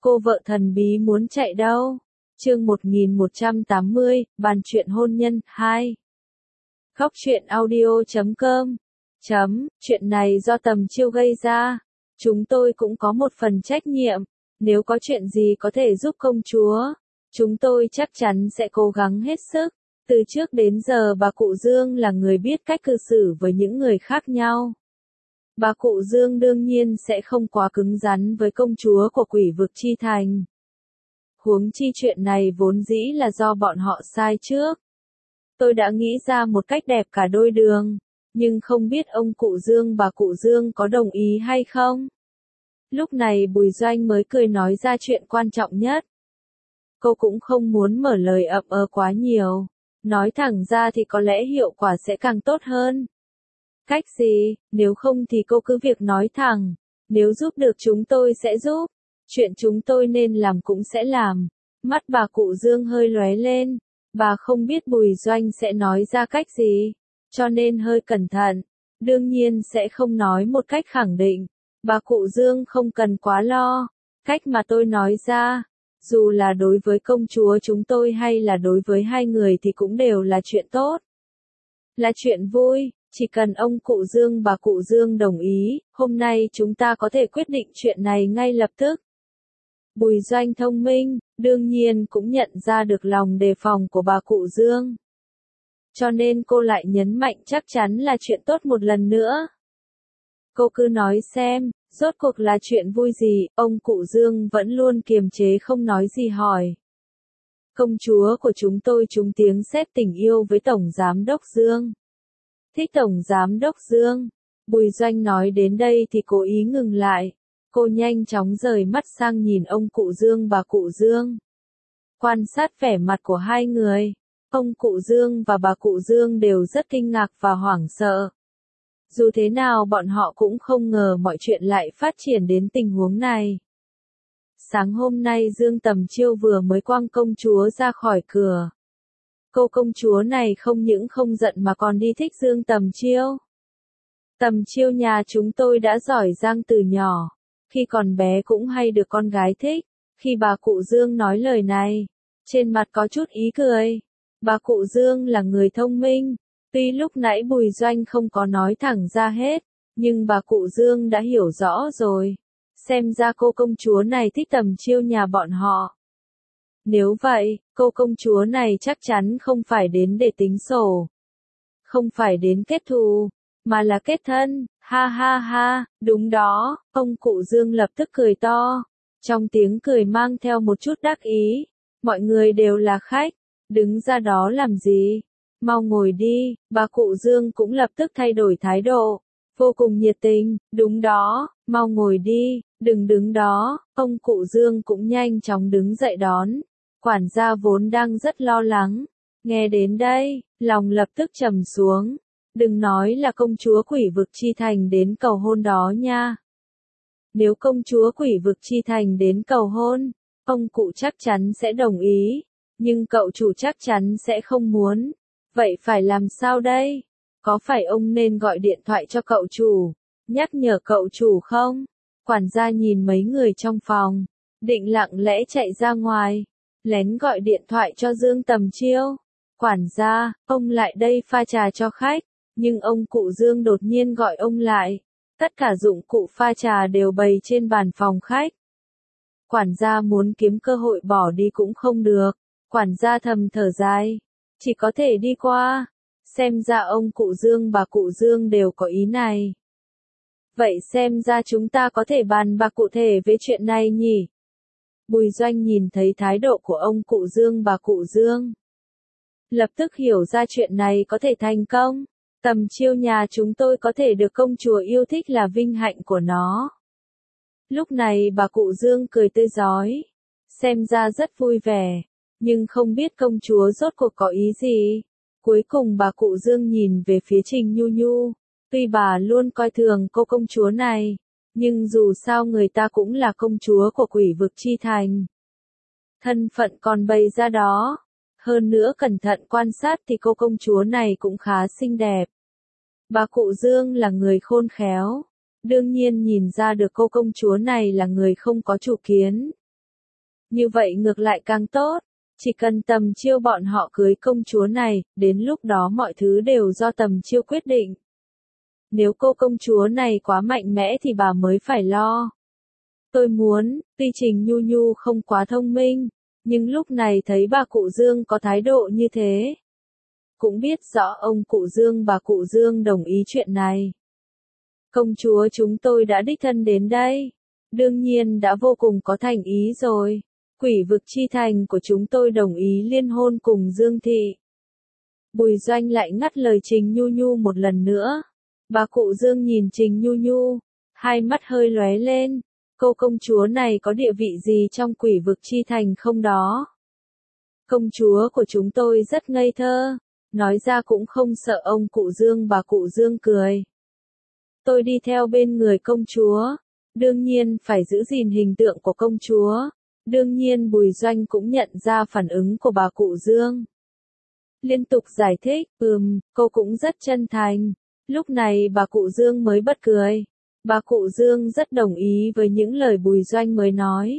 Cô vợ thần bí muốn chạy đâu? Chương 1180, bàn chuyện hôn nhân 2. Góc truyện audio.com. Chuyện này do Tầm Chiêu gây ra. Chúng tôi cũng có một phần trách nhiệm. Nếu có chuyện gì có thể giúp công chúa, chúng tôi chắc chắn sẽ cố gắng hết sức. Từ trước đến giờ bà cụ Dương là người biết cách cư xử với những người khác nhau. Bà cụ Dương đương nhiên sẽ không quá cứng rắn với công chúa của Quỷ Vực Chi Thành. Huống chi chuyện này vốn dĩ là do bọn họ sai trước. Tôi đã nghĩ ra một cách đẹp cả đôi đường, nhưng không biết ông cụ Dương bà cụ Dương có đồng ý hay không. Lúc này Bùi Doanh mới cười nói ra chuyện quan trọng nhất. Cô cũng không muốn mở lời ậm quá nhiều. Nói thẳng ra thì có lẽ hiệu quả sẽ càng tốt hơn. Cách gì, nếu không thì cô cứ việc nói thẳng. Nếu giúp được chúng tôi sẽ giúp. Chuyện chúng tôi nên làm cũng sẽ làm. Mắt bà cụ Dương hơi lóe lên. Bà không biết Bùi Doanh sẽ nói ra cách gì, cho nên hơi cẩn thận. Đương nhiên sẽ không nói một cách khẳng định. Bà cụ Dương không cần quá lo. Cách mà tôi nói ra, dù là đối với công chúa chúng tôi hay là đối với hai người thì cũng đều là chuyện tốt. Là chuyện vui, chỉ cần ông cụ Dương bà cụ Dương đồng ý, hôm nay chúng ta có thể quyết định chuyện này ngay lập tức. Bùi Doanh thông minh, đương nhiên cũng nhận ra được lòng đề phòng của bà cụ Dương. Cho nên cô lại nhấn mạnh chắc chắn là chuyện tốt một lần nữa. Cô cứ nói xem, rốt cuộc là chuyện vui gì, ông cụ Dương vẫn luôn kiềm chế không nói gì hỏi. Công chúa của chúng tôi trúng tiếng sét tình yêu với Tổng Giám Đốc Dương. Thích Tổng Giám Đốc Dương. Bùi Doanh nói đến đây thì cố ý ngừng lại. Cô nhanh chóng rời mắt sang nhìn ông cụ Dương bà cụ Dương. Quan sát vẻ mặt của hai người, ông cụ Dương và bà cụ Dương đều rất kinh ngạc và hoảng sợ. Dù thế nào bọn họ cũng không ngờ mọi chuyện lại phát triển đến tình huống này. Sáng hôm nay Dương Tầm Chiêu vừa mới quăng công chúa ra khỏi cửa. Cô công chúa này không những không giận mà còn đi thích Dương Tầm Chiêu. Tầm Chiêu nhà chúng tôi đã giỏi giang từ nhỏ. Khi còn bé cũng hay được con gái thích. Khi bà cụ Dương nói lời này, trên mặt có chút ý cười. Bà cụ Dương là người thông minh. Tuy lúc nãy Bùi Doanh không có nói thẳng ra hết, nhưng bà cụ Dương đã hiểu rõ rồi. Xem ra cô công chúa này thích Tầm Chiêu nhà bọn họ. Nếu vậy, cô công chúa này chắc chắn không phải đến để tính sổ. Không phải đến kết thù, mà là kết thân. Ha ha ha, đúng đó, ông cụ Dương lập tức cười to. Trong tiếng cười mang theo một chút đắc ý. Mọi người đều là khách, đứng ra đó làm gì? Mau ngồi đi, bà cụ Dương cũng lập tức thay đổi thái độ. Vô cùng nhiệt tình, đúng đó, mau ngồi đi, đừng đứng đó. Ông cụ Dương cũng nhanh chóng đứng dậy đón. Quản gia vốn đang rất lo lắng. Nghe đến đây, lòng lập tức trầm xuống. Đừng nói là công chúa Quỷ Vực Chi Thành đến cầu hôn đó nha. Nếu công chúa Quỷ Vực Chi Thành đến cầu hôn, ông cụ chắc chắn sẽ đồng ý. Nhưng cậu chủ chắc chắn sẽ không muốn. Vậy phải làm sao đây? Có phải ông nên gọi điện thoại cho cậu chủ, nhắc nhở cậu chủ không? Quản gia nhìn mấy người trong phòng, định lặng lẽ chạy ra ngoài, lén gọi điện thoại cho Dương Tầm Chiêu. Quản gia, ông lại đây pha trà cho khách. Nhưng ông cụ Dương đột nhiên gọi ông lại. Tất cả dụng cụ pha trà đều bày trên bàn phòng khách. Quản gia muốn kiếm cơ hội bỏ đi cũng không được. Quản gia thầm thở dài. Chỉ có thể đi qua. Xem ra ông cụ Dương bà cụ Dương đều có ý này. Vậy xem ra chúng ta có thể bàn bạc cụ thể về chuyện này nhỉ? Bùi Doanh nhìn thấy thái độ của ông cụ Dương bà cụ Dương. Lập tức hiểu ra chuyện này có thể thành công. Tầm Chiêu nhà chúng tôi có thể được công chúa yêu thích là vinh hạnh của nó. Lúc này bà cụ Dương cười tươi rói. Xem ra rất vui vẻ. Nhưng không biết công chúa rốt cuộc có ý gì. Cuối cùng bà cụ Dương nhìn về phía Trình Nhu Nhu. Tuy bà luôn coi thường cô công chúa này. Nhưng dù sao người ta cũng là công chúa của Quỷ Vực Chi Thành. Thân phận còn bày ra đó. Hơn nữa cẩn thận quan sát thì cô công chúa này cũng khá xinh đẹp. Bà cụ Dương là người khôn khéo. Đương nhiên nhìn ra được cô công chúa này là người không có chủ kiến. Như vậy ngược lại càng tốt. Chỉ cần Tầm Chiêu bọn họ cưới công chúa này, đến lúc đó mọi thứ đều do Tầm Chiêu quyết định. Nếu cô công chúa này quá mạnh mẽ thì bà mới phải lo. Tôi muốn, tuy Trình Nhu Nhu không quá thông minh, nhưng lúc này thấy bà cụ Dương có thái độ như thế. Cũng biết rõ ông cụ Dương bà cụ Dương đồng ý chuyện này. Công chúa chúng tôi đã đích thân đến đây. Đương nhiên đã vô cùng có thành ý rồi. Quỷ vực chi thành của chúng tôi đồng ý liên hôn cùng Dương Thị. Bùi Doanh lại ngắt lời Trình Nhu Nhu một lần nữa. Bà cụ Dương nhìn Trình Nhu Nhu, hai mắt hơi lóe lên. Cô công chúa này có địa vị gì trong quỷ vực chi thành không đó? Công chúa của chúng tôi rất ngây thơ, nói ra cũng không sợ ông cụ Dương bà cụ Dương cười. Tôi đi theo bên người công chúa, đương nhiên phải giữ gìn hình tượng của công chúa. Đương nhiên Bùi Doanh cũng nhận ra phản ứng của bà cụ Dương. Liên tục giải thích, cô cũng rất chân thành. Lúc này bà cụ Dương mới bật cười. Bà cụ Dương rất đồng ý với những lời Bùi Doanh mới nói.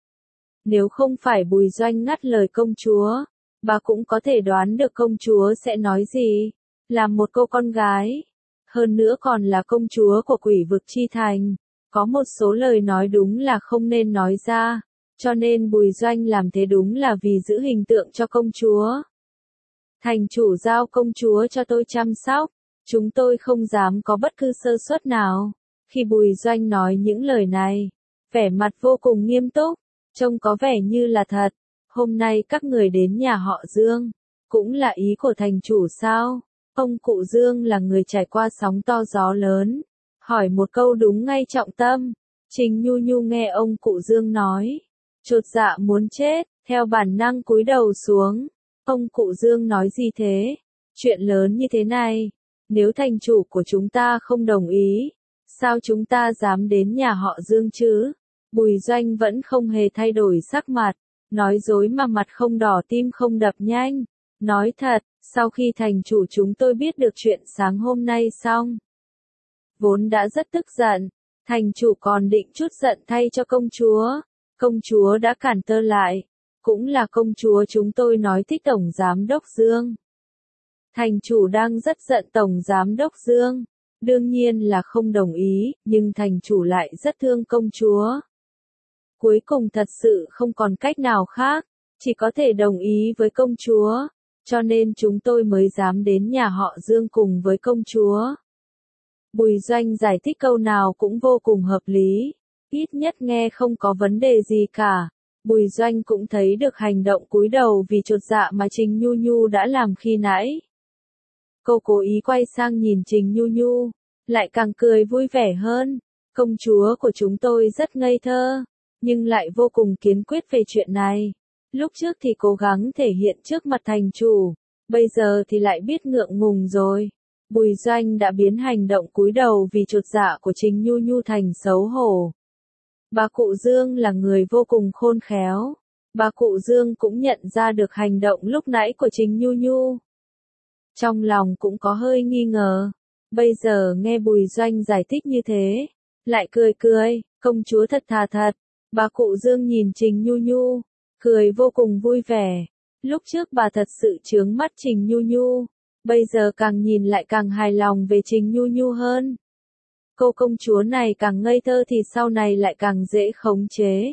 Nếu không phải Bùi Doanh ngắt lời công chúa, bà cũng có thể đoán được công chúa sẽ nói gì. Làm một cô con gái, hơn nữa còn là công chúa của quỷ vực chi thành, có một số lời nói đúng là không nên nói ra, cho nên Bùi Doanh làm thế đúng là vì giữ hình tượng cho công chúa. Thành chủ giao công chúa cho tôi chăm sóc, chúng tôi không dám có bất cứ sơ suất nào. Khi Bùi Doanh nói những lời này, vẻ mặt vô cùng nghiêm túc, trông có vẻ như là thật. Hôm nay các người đến nhà họ Dương, cũng là ý của thành chủ sao? Ông cụ Dương là người trải qua sóng to gió lớn, hỏi một câu đúng ngay trọng tâm. Trình Nhu Nhu nghe ông cụ Dương nói, chột dạ muốn chết, theo bản năng cúi đầu xuống. Ông cụ Dương nói gì thế? Chuyện lớn như thế này, nếu thành chủ của chúng ta không đồng ý, sao chúng ta dám đến nhà họ Dương chứ? Bùi Doanh vẫn không hề thay đổi sắc mặt, nói dối mà mặt không đỏ tim không đập nhanh. Nói thật, sau khi thành chủ chúng tôi biết được chuyện sáng hôm nay xong, vốn đã rất tức giận, thành chủ còn định chút giận thay cho công chúa đã cản tơ lại, cũng là công chúa chúng tôi nói thích Tổng Giám Đốc Dương. Thành chủ đang rất giận Tổng Giám Đốc Dương, đương nhiên là không đồng ý, nhưng thành chủ lại rất thương công chúa. Cuối cùng thật sự không còn cách nào khác, chỉ có thể đồng ý với công chúa, cho nên chúng tôi mới dám đến nhà họ Dương cùng với công chúa. Bùi Doanh giải thích câu nào cũng vô cùng hợp lý, ít nhất nghe không có vấn đề gì cả. Bùi Doanh cũng thấy được hành động cúi đầu vì chột dạ mà Trình Nhu Nhu đã làm khi nãy. Cô cố ý quay sang nhìn Trình Nhu Nhu, lại càng cười vui vẻ hơn. Công chúa của chúng tôi rất ngây thơ, nhưng lại vô cùng kiên quyết về chuyện này. Lúc trước thì cố gắng thể hiện trước mặt thành chủ, bây giờ thì lại biết ngượng ngùng rồi. Bùi Doanh đã biến hành động cúi đầu vì chột dạ của Trình Nhu Nhu thành xấu hổ. Bà cụ Dương là người vô cùng khôn khéo. Bà cụ Dương cũng nhận ra được hành động lúc nãy của Trình Nhu Nhu. Trong lòng cũng có hơi nghi ngờ. Bây giờ nghe Bùi Doanh giải thích như thế, lại cười cười, công chúa thật thà thật. Bà cụ Dương nhìn Trình Nhu Nhu, cười vô cùng vui vẻ. Lúc trước bà thật sự chướng mắt Trình Nhu Nhu, bây giờ càng nhìn lại càng hài lòng về Trình Nhu Nhu hơn. Cô công chúa này càng ngây thơ thì sau này lại càng dễ khống chế.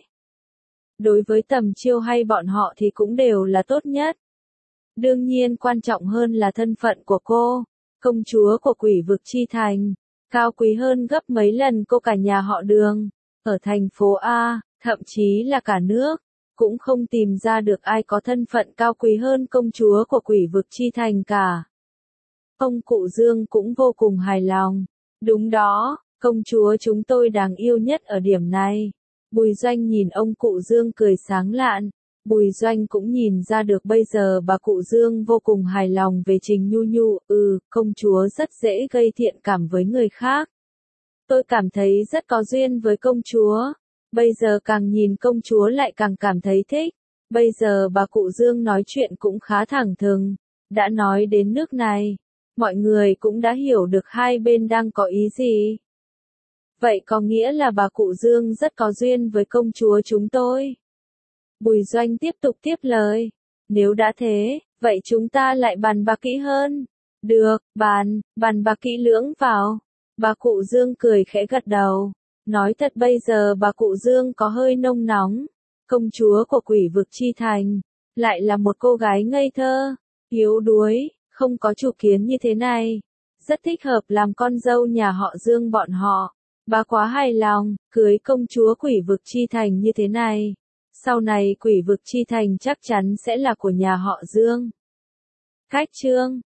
Đối với Tầm Chiêu hay bọn họ thì cũng đều là tốt nhất. Đương nhiên quan trọng hơn là thân phận của cô, công chúa của quỷ vực chi thành, cao quý hơn gấp mấy lần cô cả nhà họ Đường, ở thành phố A, thậm chí là cả nước, cũng không tìm ra được ai có thân phận cao quý hơn công chúa của quỷ vực chi thành cả. Ông cụ Dương cũng vô cùng hài lòng. Đúng đó, công chúa chúng tôi đáng yêu nhất ở điểm này. Bùi Doanh nhìn ông cụ Dương cười sáng lạn. Bùi Doanh cũng nhìn ra được bây giờ bà cụ Dương vô cùng hài lòng về Trình Nhu Nhu. Công chúa rất dễ gây thiện cảm với người khác. Tôi cảm thấy rất có duyên với công chúa. Bây giờ càng nhìn công chúa lại càng cảm thấy thích. Bây giờ bà cụ Dương nói chuyện cũng khá thẳng thừng. Đã nói đến nước này, mọi người cũng đã hiểu được hai bên đang có ý gì. Vậy có nghĩa là bà cụ Dương rất có duyên với công chúa chúng tôi. Bùi Doanh tiếp tục tiếp lời. Nếu đã thế, vậy chúng ta lại bàn bạc kỹ hơn. Được, bàn bạc kỹ lưỡng vào. Bà cụ Dương cười khẽ gật đầu. Nói thật bây giờ bà cụ Dương có hơi nông nóng. Công chúa của Quỷ Vực Chi Thành, lại là một cô gái ngây thơ, yếu đuối, không có chủ kiến như thế này. Rất thích hợp làm con dâu nhà họ Dương bọn họ. Bà quá hài lòng, cưới công chúa Quỷ Vực Chi Thành như thế này. Sau này Quỷ Vực Chi Thành chắc chắn sẽ là của nhà họ Dương. Khách trương